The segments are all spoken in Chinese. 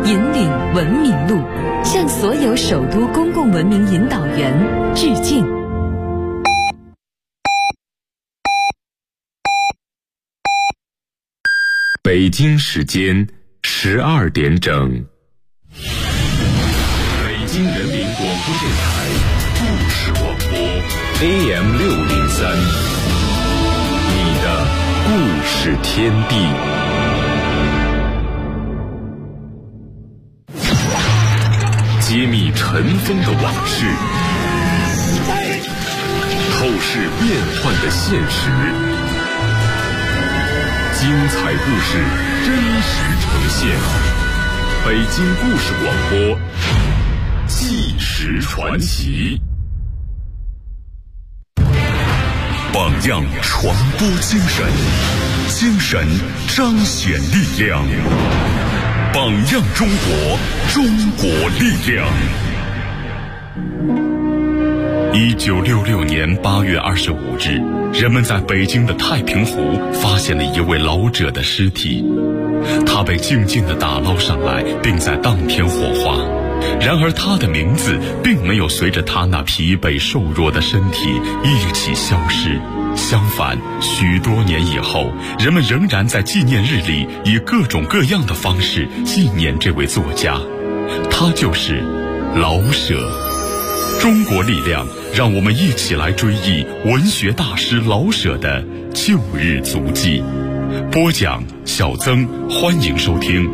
引领文明路，向所有首都公共文明引导员致敬。 北京时间12点整，北京人民广播电台故事广播 AM603， 你的故事天地。揭秘尘封的往事，透视变幻的现实，精彩故事真实呈现。北京故事广播，纪实传奇。 榜样传播精神，精神彰显力量。榜样中国，中国力量。1966年8月25日，人们在北京的太平湖发现了一位老者的尸体，他被静静地打捞上来，并在当天火化。然而他的名字并没有随着他那疲惫瘦弱的身体一起消失，相反，许多年以后，人们仍然在纪念日里以各种各样的方式纪念这位作家，他就是老舍。中国力量，让我们一起来追忆文学大师老舍的旧日足迹。播讲小曾，欢迎收听。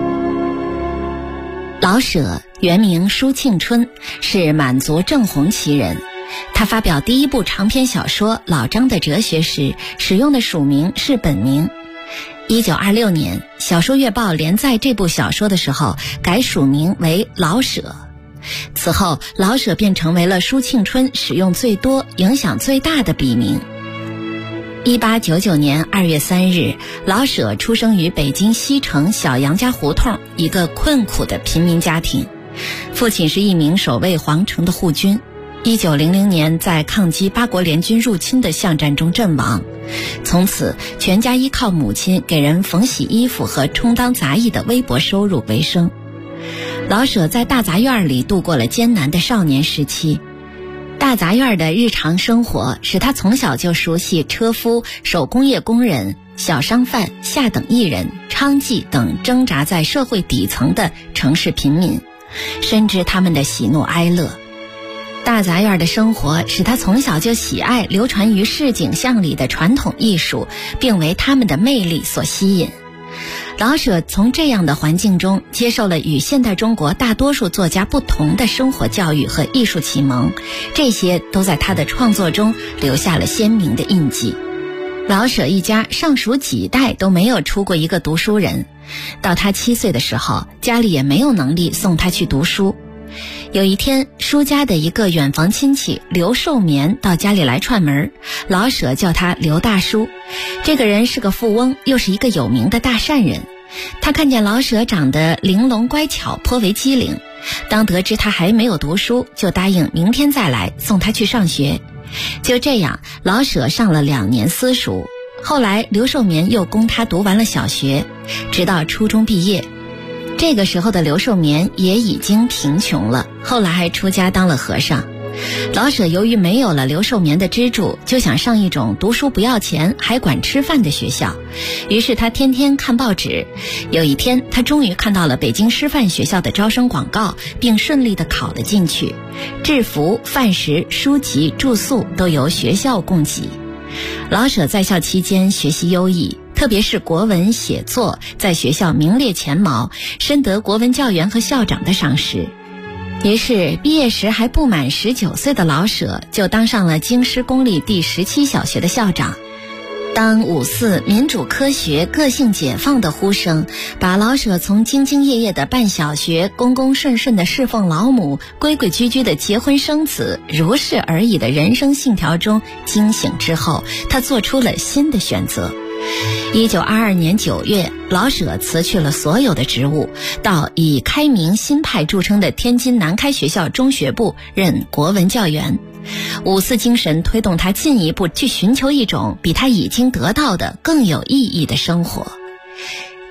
老舍原名舒庆春，是满族正红旗人。他发表第一部长篇小说《老张的哲学》时，使用的署名是本名。1926年，小说月报连载这部小说的时候，改署名为老舍。此后，老舍便成为了舒庆春使用最多、影响最大的笔名。1899年2月3日，老舍出生于北京西城小杨家胡同一个困苦的贫民家庭，父亲是一名守卫皇城的护军。1900年，在抗击八国联军入侵的巷战中阵亡，从此全家依靠母亲给人缝洗衣服和充当杂役的微薄收入为生。老舍在大杂院里度过了艰难的少年时期。大杂院的日常生活使他从小就熟悉车夫、手工业工人、小商贩、下等艺人、娼妓等挣扎在社会底层的城市贫民，深知他们的喜怒哀乐。大杂院的生活使他从小就喜爱流传于市井巷里的传统艺术，并为他们的魅力所吸引。老舍从这样的环境中接受了与现代中国大多数作家不同的生活教育和艺术启蒙，这些都在他的创作中留下了鲜明的印记。老舍一家上数几代都没有出过一个读书人，到他7岁的时候，家里也没有能力送他去读书。有一天，舒家的一个远房亲戚刘寿绵到家里来串门，老舍叫他刘大叔。这个人是个富翁，又是一个有名的大善人。他看见老舍长得玲珑乖巧，颇为机灵，当得知他还没有读书，就答应明天再来送他去上学。就这样，老舍上了2年私塾，后来刘寿绵又供他读完了小学，直到初中毕业。这个时候的刘寿绵也已经贫穷了，后来还出家当了和尚。老舍由于没有了刘寿绵的资助，就想上一种读书不要钱还管吃饭的学校，于是他天天看报纸。有一天，他终于看到了北京师范学校的招生广告，并顺利地考了进去。制服、饭食、书籍、住宿都由学校供给。老舍在校期间学习优异，特别是国文写作在学校名列前茅，深得国文教员和校长的赏识。于是毕业时还不满19岁的老舍就当上了京师公立第17小学的校长。当五四民主科学个性解放的呼声把老舍从兢兢业业的办小学、公公顺顺的侍奉老母、规规矩矩的结婚生子、如是而已的人生信条中惊醒之后，他做出了新的选择。1922年9月，老舍辞去了所有的职务，到以开明新派著称的天津南开学校中学部任国文教员。五四精神推动他进一步去寻求一种比他已经得到的更有意义的生活。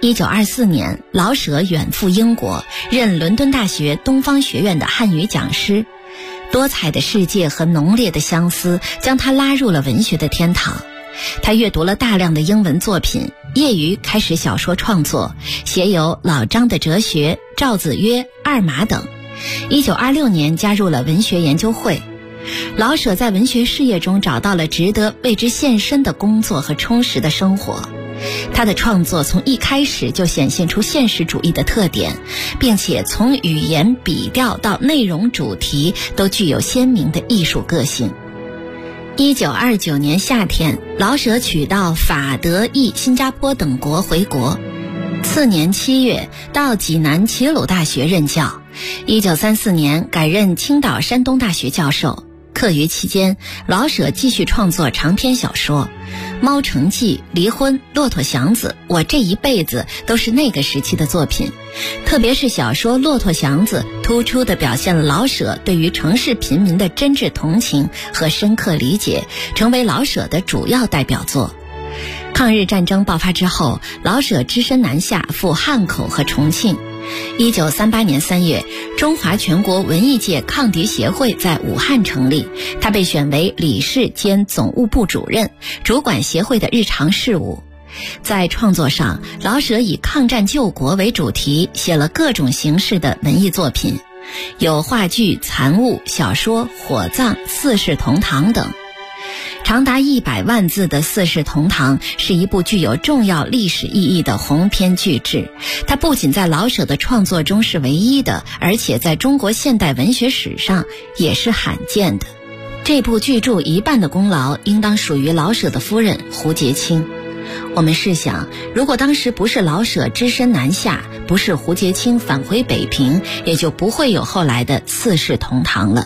1924年，老舍远赴英国，任伦敦大学东方学院的汉语讲师。多彩的世界和浓烈的相思将他拉入了文学的天堂。他阅读了大量的英文作品，业余开始小说创作，写有《老张的哲学》《赵子曰》《二马》等。1926年加入了文学研究会。老舍在文学事业中找到了值得为之献身的工作和充实的生活。他的创作从一开始就显现出现实主义的特点，并且从语言笔调到内容主题都具有鲜明的艺术个性。1929年夏天，老舍取到法、德、意、新加坡等国回国。次年7月，到济南齐鲁大学任教。1934年改任青岛山东大学教授。课余期间，老舍继续创作长篇小说，《猫城记》、《离婚》、《骆驼祥子》、《我这一辈子》都是那个时期的作品。特别是小说《骆驼祥子》突出地表现了老舍对于城市贫民的真挚同情和深刻理解，成为老舍的主要代表作。抗日战争爆发之后，老舍只身南下赴汉口和重庆。1938年3月，中华全国文艺界抗敌协会在武汉成立，他被选为理事兼总务部主任，主管协会的日常事务。在创作上，老舍以抗战救国为主题，写了各种形式的文艺作品，有话剧、残物、小说、火葬、四世同堂等。长达100万字的《四世同堂》是一部具有重要历史意义的鸿篇巨制，它不仅在老舍的创作中是唯一的，而且在中国现代文学史上也是罕见的。这部巨著一半的功劳应当属于老舍的夫人胡洁清。我们试想，如果当时不是老舍只身南下，不是胡洁清返回北平，也就不会有后来的《四世同堂》了。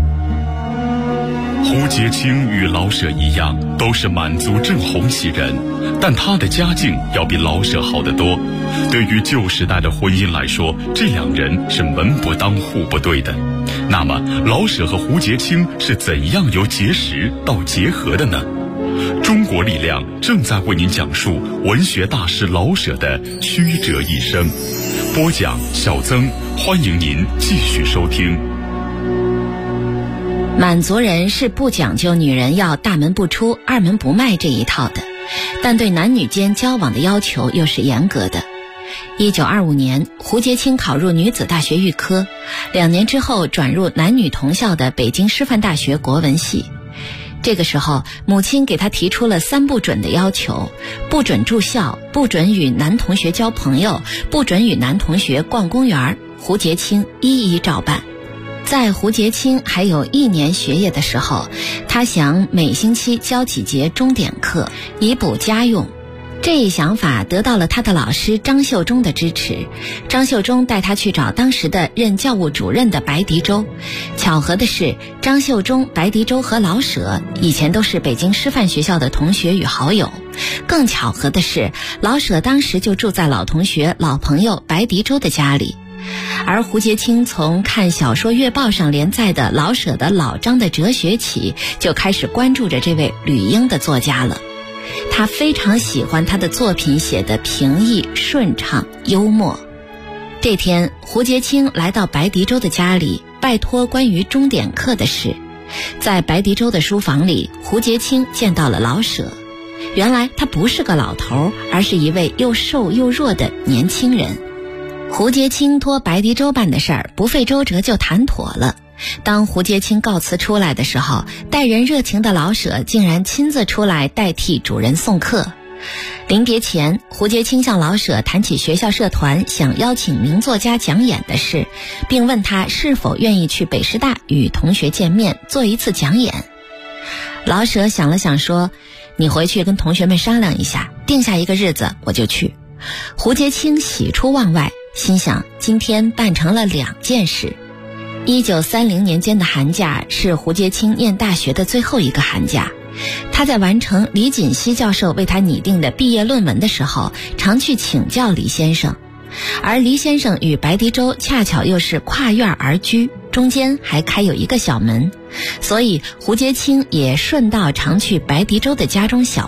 胡洁清与老舍一样，都是满族正红旗人，但他的家境要比老舍好得多。对于旧时代的婚姻来说，这两人是门不当户不对的。那么，老舍和胡洁清是怎样由结识到结合的呢？中国力量正在为您讲述文学大师老舍的曲折一生。播讲小曾，欢迎您继续收听。 满族人是不讲究女人要大门不出二门不迈这一套的，但对男女间交往的要求又是严格的。1925年，胡洁清考入女子大学预科，2年之后转入男女同校的北京师范大学国文系。这个时候，母亲给他提出了3不准的要求：不准住校，不准与男同学交朋友，不准与男同学逛公园。胡洁清一一照办。在胡洁清还有1年学业的时候，他想每星期教几节钟点课，以补家用。这一想法得到了他的老师张秀忠的支持。张秀忠带他去找当时的任教务主任的白迪洲。巧合的是，张秀忠、白迪洲和老舍以前都是北京师范学校的同学与好友。更巧合的是，老舍当时就住在老同学、老朋友白迪洲的家里。而胡洁清从看小说月报上连载的老舍的《老张的哲学》起，就开始关注着这位旅英的作家了。他非常喜欢他的作品写得平易、顺畅、幽默。这天，胡洁清来到白迪洲的家里，拜托关于钟点课的事。在白迪洲的书房里，胡洁清见到了老舍。原来他不是个老头，而是一位又瘦又弱的年轻人。胡洁清托白迪洲办的事儿，不费周折就谈妥了。当胡洁清告辞出来的时候，待人热情的老舍竟然亲自出来代替主人送客。临别前，胡洁清向老舍谈起学校社团想邀请名作家讲演的事，并问他是否愿意去北师大与同学见面，做一次讲演。老舍想了想说：“你回去跟同学们商量一下，定下一个日子我就去。”胡洁清喜出望外，心想今天办成了2件事。1930年间的寒假是胡洁清念大学的最后一个寒假。他在完成李锦熙教授为他拟定的毕业论文的时候，常去请教李先生。而黎先生与白迪洲恰巧又是跨院而居，中间还开有一个小门，所以胡洁清也顺道常去白迪洲的家中小坐。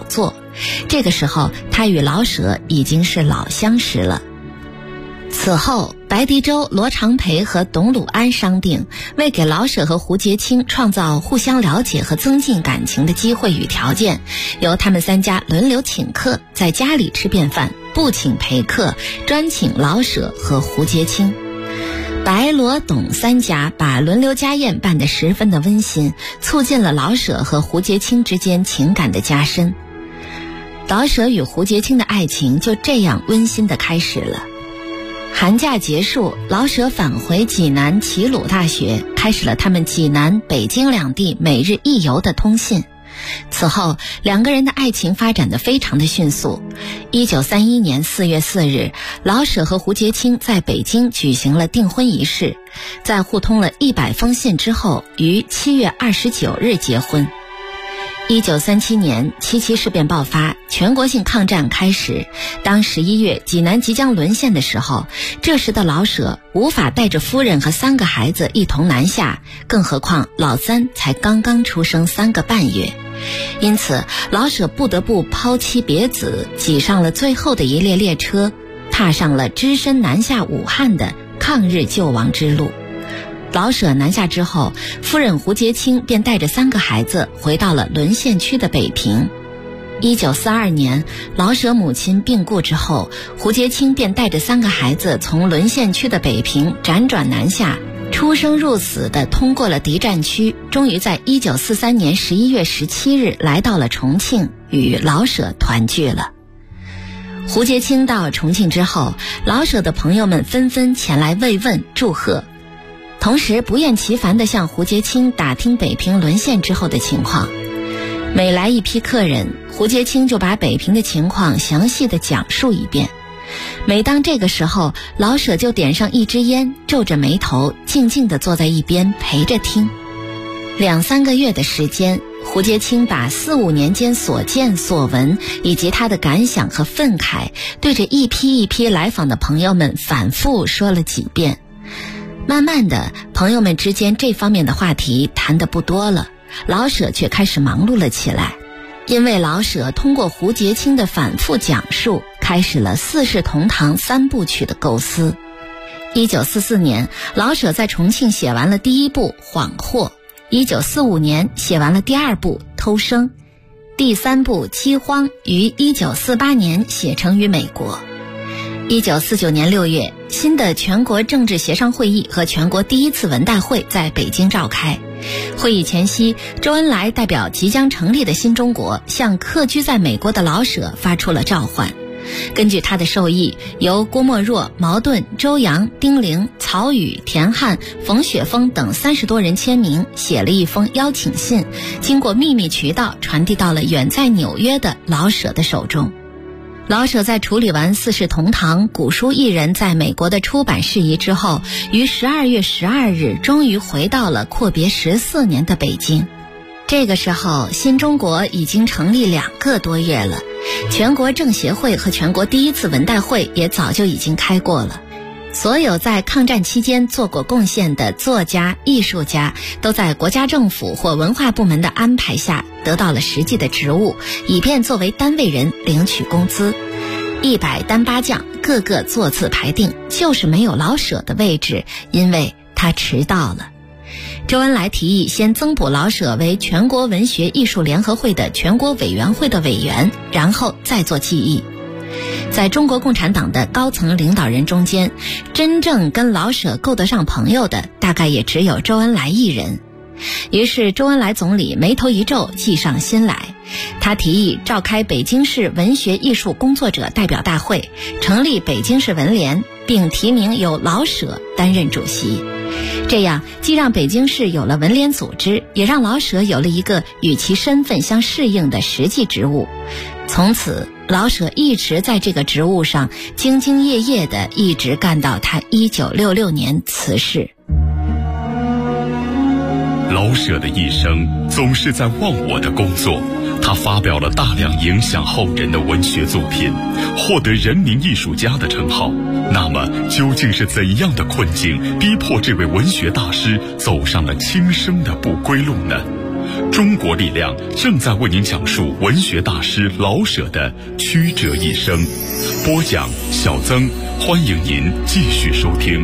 这个时候他与老舍已经是老相识了。此后，白迪洲、罗长培和董鲁安商定，为给老舍和胡洁清创造互相了解和增进感情的机会与条件，由他们3家轮流请客，在家里吃便饭，不请陪客，专请老舍和胡洁清。白罗董3家把轮流家宴办得十分的温馨，促进了老舍和胡洁清之间情感的加深。老舍与胡洁清的爱情就这样温馨地开始了。寒假结束，老舍返回济南齐鲁大学，开始了他们济南、北京两地每日一游的通信。此后2个人的爱情发展得非常的迅速。1931年4月4日，老舍和胡洁清在北京举行了订婚仪式，在互通了100封信之后，于7月29日结婚。1937年七七事变爆发，全国性抗战开始。当11月济南即将沦陷的时候，这时的老舍无法带着夫人和3个孩子一同南下，更何况老3才刚刚出生3个半月。因此老舍不得不抛妻别子，挤上了最后的一列列车，踏上了只身南下武汉的抗日救亡之路。老舍南下之后，夫人胡洁清便带着3个孩子回到了沦陷区的北平。1942年，老舍母亲病故之后，胡洁清便带着3个孩子从沦陷区的北平辗转南下，出生入死地通过了敌占区，终于在1943年11月17日来到了重庆，与老舍团聚了。胡洁清到重庆之后，老舍的朋友们纷纷前来慰问祝贺，同时不厌其烦地向胡洁清打听北平沦陷之后的情况。每来一批客人，胡洁清就把北平的情况详细地讲述一遍。每当这个时候，老舍就点上一支烟，皱着眉头，静静地坐在一边陪着听。2、3个月的时间，胡洁清把4、5年间所见所闻以及他的感想和愤慨，对着一批一批来访的朋友们反复说了几遍。慢慢的，朋友们之间这方面的话题谈得不多了，老舍却开始忙碌了起来。因为老舍通过胡洁清的反复讲述，开始了四世同堂3部曲的构思。1944年，老舍在重庆写完了第1部《恍惑》，1945年写完了第2部《偷生》，第3部《饥荒》于1948年写成于美国。1949年6月，新的全国政治协商会议和全国第1次文代会在北京召开。会议前夕，周恩来代表即将成立的新中国，向客居在美国的老舍发出了召唤。根据他的授意，由郭沫若、毛盾、周扬、丁玲、曹禺、田汉、冯雪峰等30多人签名，写了一封邀请信，经过秘密渠道传递到了远在纽约的老舍的手中。老舍在处理完四世同堂、古书一人在美国的出版事宜之后，于12月12日终于回到了阔别14年的北京。这个时候，新中国已经成立2个多月了，全国政协会和全国第1次文代会也早就已经开过了。所有在抗战期间做过贡献的作家、艺术家，都在国家政府或文化部门的安排下得到了实际的职务，以便作为单位人领取工资。100单8将，个个座次排定，就是没有老舍的位置，因为他迟到了。周恩来提议先增补老舍为全国文学艺术联合会的全国委员会的委员，然后再做记忆。在中国共产党的高层领导人中间，真正跟老舍够得上朋友的，大概也只有周恩来一人。于是周恩来总理眉头一皱，计上心来。他提议召开北京市文学艺术工作者代表大会，成立北京市文联，并提名由老舍担任主席。这样既让北京市有了文联组织，也让老舍有了一个与其身份相适应的实际职务。从此老舍一直在这个职务上兢兢业业地一直干到他1966年辞世。 老舍的一生总是在忘我的工作，他发表了大量影响后人的文学作品，获得人民艺术家的称号。那么究竟是怎样的困境逼迫这位文学大师走上了轻生的不归路呢？ 中国力量正在为您讲述文学大师老舍的曲折一生。播讲小曾，欢迎您继续收听。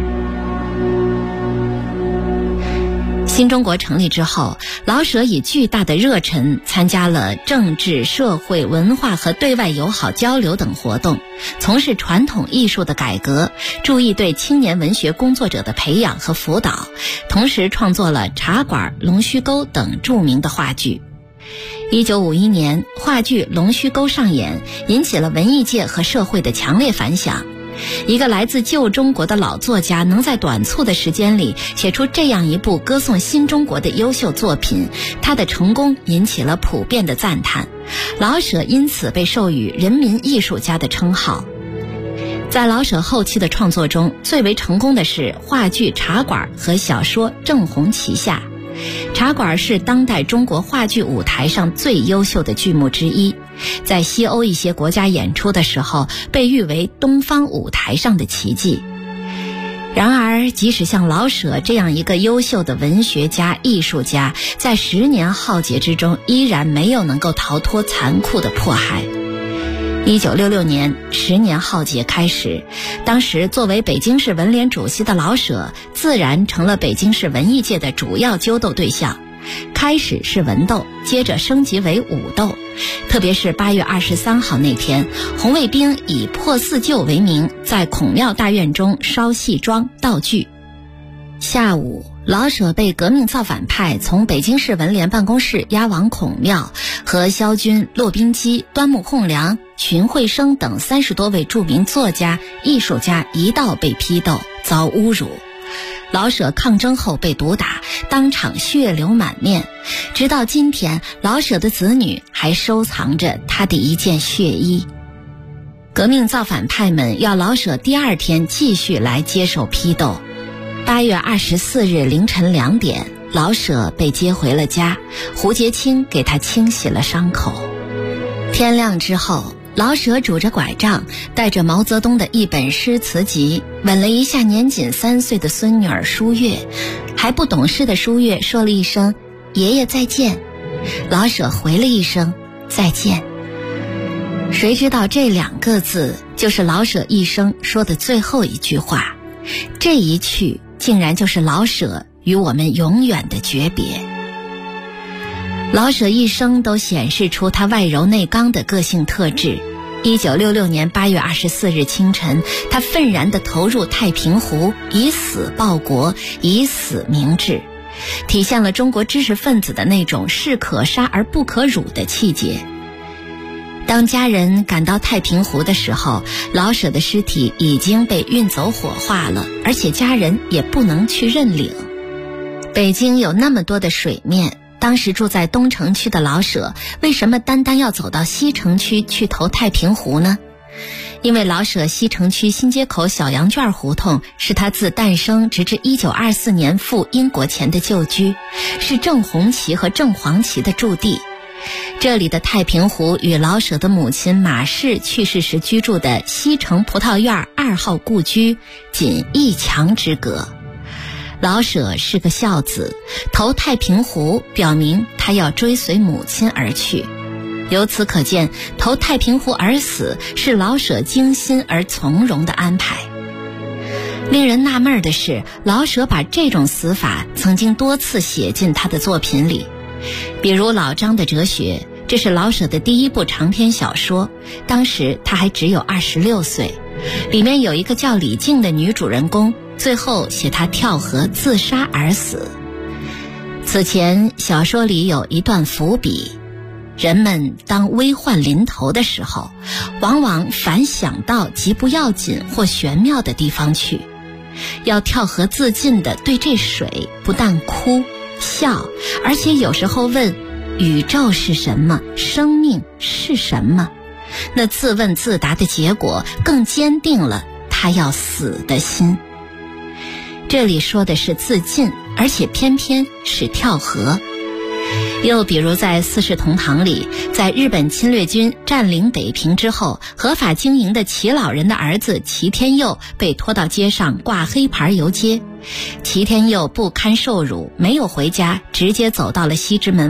新中国成立之后，老舍以巨大的热忱参加了政治、社会、文化和对外友好交流等活动，从事传统艺术的改革，注意对青年文学工作者的培养和辅导，同时创作了《茶馆》《龙须沟》等著名的话剧。1951年，话剧《龙须沟》上演，引起了文艺界和社会的强烈反响。一个来自旧中国的老作家能在短促的时间里写出这样一部歌颂新中国的优秀作品，他的成功引起了普遍的赞叹，老舍因此被授予人民艺术家的称号。在老舍后期的创作中，最为成功的是话剧《茶馆》和小说《正红旗下》。茶馆是当代中国话剧舞台上最优秀的剧目之一，在西欧一些国家演出的时候被誉为东方舞台上的奇迹。然而，即使像老舍这样一个优秀的文学家、艺术家，在10年浩劫之中依然没有能够逃脱残酷的迫害。1966年，10年浩劫开始，当时作为北京市文联主席的老舍，自然成了北京市文艺界的主要揪斗对象。开始是文斗，接着升级为武斗。特别是8月23号那天，红卫兵以破四旧为名，在孔庙大院中烧戏装道具。下午，老舍被革命造反派从北京市文联办公室押往孔庙，和萧军、骆宾基、端木蕻良、荀慧生等30多位著名作家、艺术家一道被批斗，遭侮辱。老舍抗争后被毒打，当场血流满面。直到今天，老舍的子女还收藏着他的一件血衣。革命造反派们要老舍第2天继续来接受批斗。8月24日凌晨2点，老舍被接回了家，胡洁清给他清洗了伤口。天亮之后，老舍拄着拐杖，带着毛泽东的一本诗词集，吻了一下年仅3岁的孙女儿舒月。还不懂事的舒月说了一声“爷爷再见”，老舍回了一声“再见”。谁知道这2个字就是老舍一生说的最后一句话，这一去竟然就是老舍与我们永远的诀别。老舍一生都显示出他外柔内刚的个性特质。1966年8月24日清晨，他愤然地投入太平湖，以死报国，以死明志，体现了中国知识分子的那种士可杀而不可辱的气节。当家人赶到太平湖的时候，老舍的尸体已经被运走火化了，而且家人也不能去认领。北京有那么多的水面，当时住在东城区的老舍，为什么单单要走到西城区去投太平湖呢？因为老舍西城区新街口小羊圈胡同是他自诞生直至1924年赴英国前的旧居，是郑红旗和郑黄旗的驻地。这里的太平湖与老舍的母亲马氏去世时居住的西城葡萄院2号故居仅1墙之隔。老舍是个孝子，投太平湖表明他要追随母亲而去。由此可见，投太平湖而死是老舍精心而从容的安排。令人纳闷的是，老舍把这种死法曾经多次写进他的作品里。比如老张的哲学，这是老舍的第1部长篇小说，当时他还只有26岁。里面有一个叫李静的女主人公，最后写她跳河自杀而死。此前小说里有一段伏笔，人们当危患临头的时候，往往反想到极不要紧或玄妙的地方去。要跳河自尽的对这水不但哭笑，而且有时候问宇宙是什么，生命是什么。那自问自答的结果更坚定了他要死的心。这里说的是自尽，而且偏偏是跳河。又比如在《四世同堂》里，在日本侵略军占领北平之后，合法经营的齐老人的儿子齐天佑被拖到街上挂黑牌游街。齐天佑不堪受辱，没有回家，直接走到了西直门外，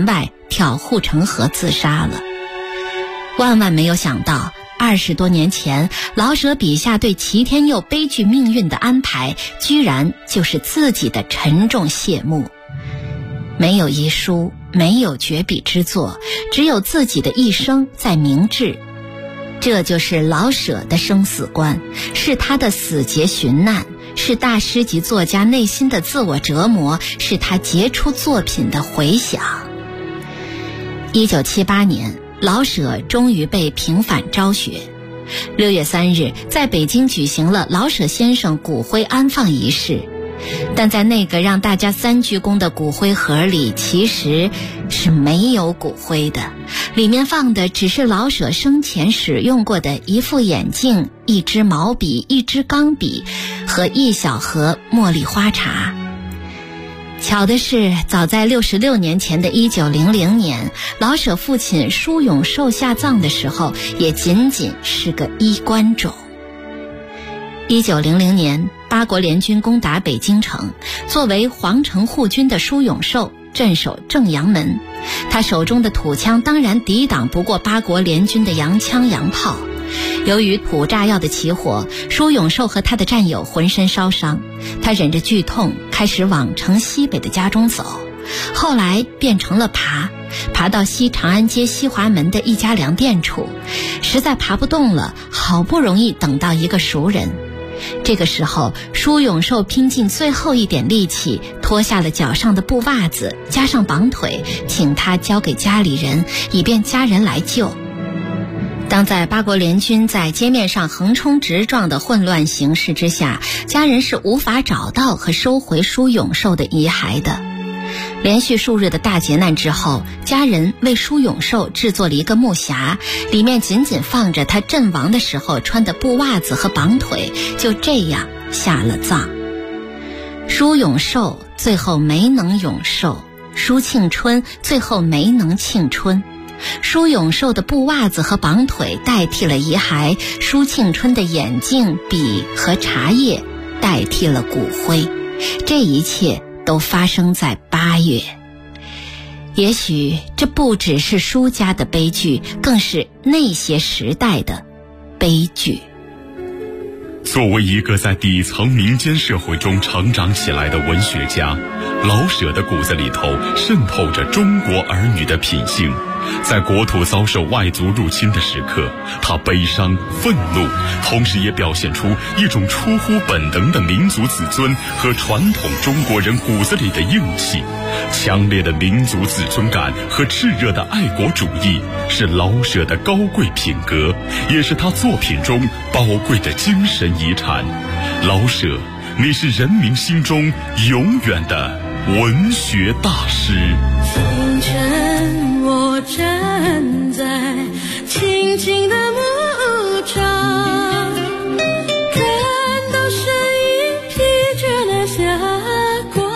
跳护城河自杀了。万万没有想到，20多年前老舍笔下对齐天佑悲剧命运的安排，居然就是自己的沉重谢幕。没有遗书，没有绝笔之作，只有自己的一生在明志。这就是老舍的生死观，是他的死结寻难，是大师级作家内心的自我折磨，是他杰出作品的回响。1978年，老舍终于被平反昭雪。6月3日，在北京举行了老舍先生骨灰安放仪式。但在那个让大家3鞠躬的骨灰盒里，其实是没有骨灰的，里面放的只是老舍生前使用过的一副眼镜、一支毛笔、一支钢笔和一小盒茉莉花茶。巧的是，早在66年前的1900年，老舍父亲舒永寿下葬的时候，也仅仅是个衣冠冢。1900年，八国联军攻打北京城，作为皇城护军的舒永寿镇守正阳门，他手中的土枪当然抵挡不过八国联军的洋枪洋炮。由于土炸药的起火，舒永寿和他的战友浑身烧伤，他忍着剧痛开始往城西北的家中走，后来变成了爬到西长安街西华门的一家粮店处，实在爬不动了，好不容易等到一个熟人。这个时候，舒永寿拼尽最后一点力气，脱下了脚上的布袜子，加上绑腿，请他交给家里人，以便家人来救。当在八国联军在街面上横冲直撞的混乱形势之下，家人是无法找到和收回舒永寿的遗骸的。连续数日的大劫难之后，家人为舒永寿制作了一个木匣，里面仅仅放着他阵亡的时候穿的布袜子和绑腿，就这样下了葬。舒永寿最后没能永寿，舒庆春最后没能庆春。舒永寿的布袜子和绑腿代替了遗骸，舒庆春的眼镜、笔和茶叶代替了骨灰。这一切都发生在8月。也许这不只是舒家的悲剧，更是那些时代的悲剧。 作为一个在底层民间社会中成长起来的文学家，老舍的骨子里头渗透着中国儿女的品性。在国土遭受外族入侵的时刻，他悲伤愤怒，同时也表现出一种出乎本能的民族自尊和传统中国人骨子里的硬气。强烈的民族自尊感和炽热的爱国主义是老舍的高贵品格，也是他作品中宝贵的精神遗产。老舍，你是人民心中永远的文学大师。 清晨我站在清静的牧场，看到身影披着了霞光，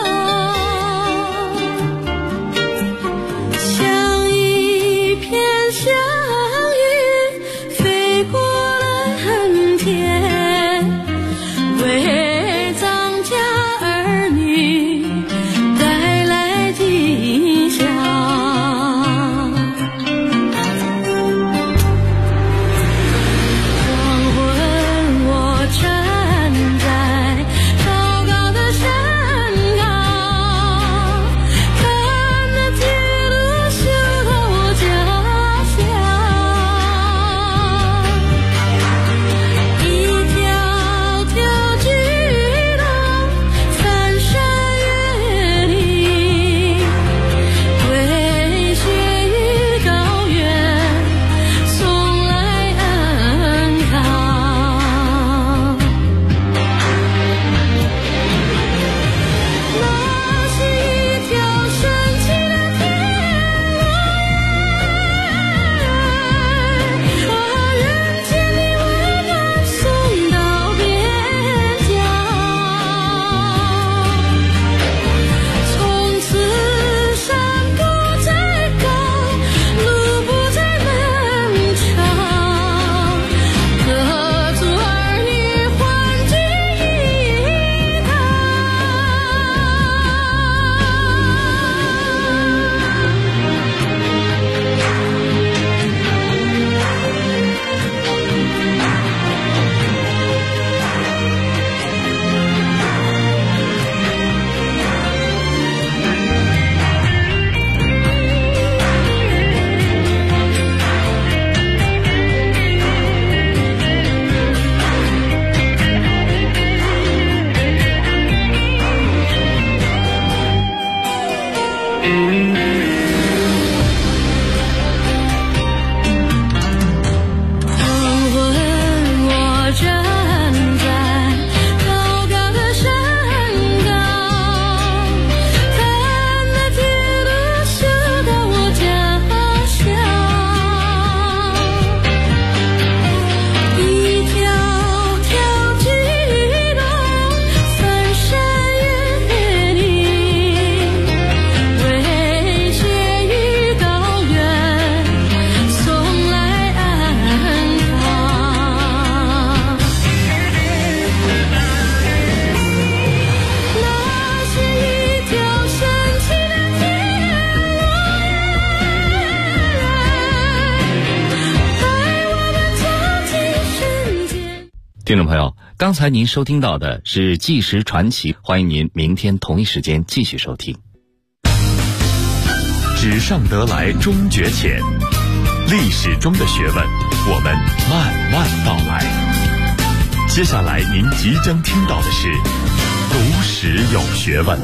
像一片祥云飞过了蓝天，为藏家儿女带来吉祥。黄昏朋友，刚才您收听到的是纪实传奇，欢迎您明天同一时间继续收听。 纸上得来终觉浅，历史中的学问，我们慢慢道来。接下来您即将听到的是读史有学问。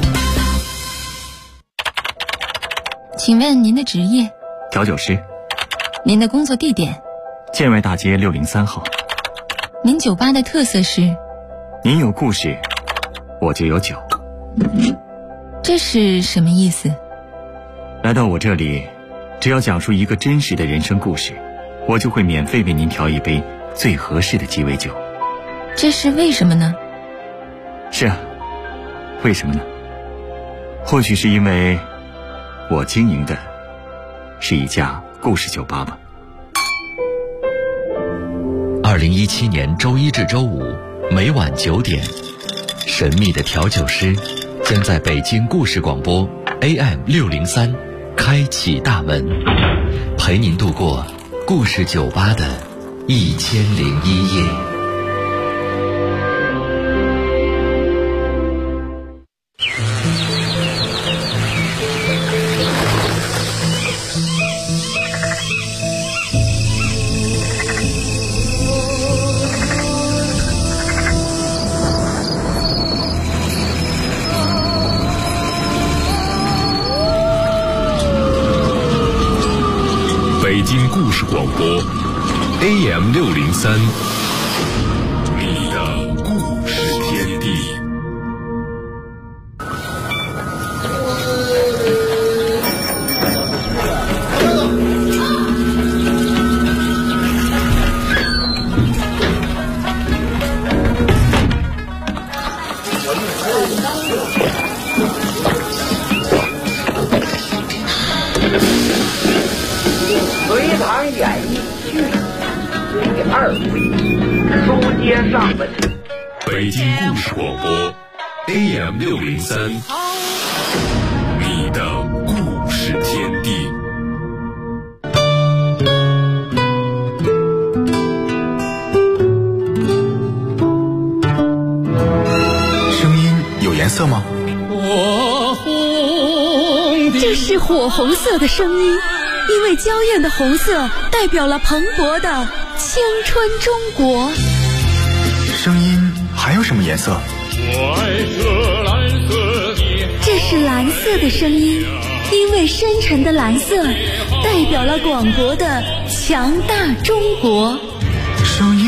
请问您的职业？ 调酒师。 您的工作地点？ 建外大街603号。 您酒吧的特色是？ 您有故事，我就有酒。 这是什么意思？ 来到我这里，只要讲述一个真实的人生故事，我就会免费为您调一杯最合适的鸡尾酒。 这是为什么呢？ 是啊，为什么呢？或许是因为我经营的是一家故事酒吧吧。 2017年周一至周五每晚9点，神秘的调酒师将在北京故事广播 AM603开启大门，陪您度过故事酒吧的1001夜。 北京故事广播 AM603，你的故事天地。 隋唐演义续第2回，书接上文。 北京故事广播 AM603，你的故事天地。 声音有颜色吗？ 这是火红色的声音，因为娇艳的红色代表了蓬勃的青春中国。 声音还有什么颜色？ 我爱这蓝色。 这是蓝色的声音，因为深沉的蓝色代表了广博的强大中国。 声音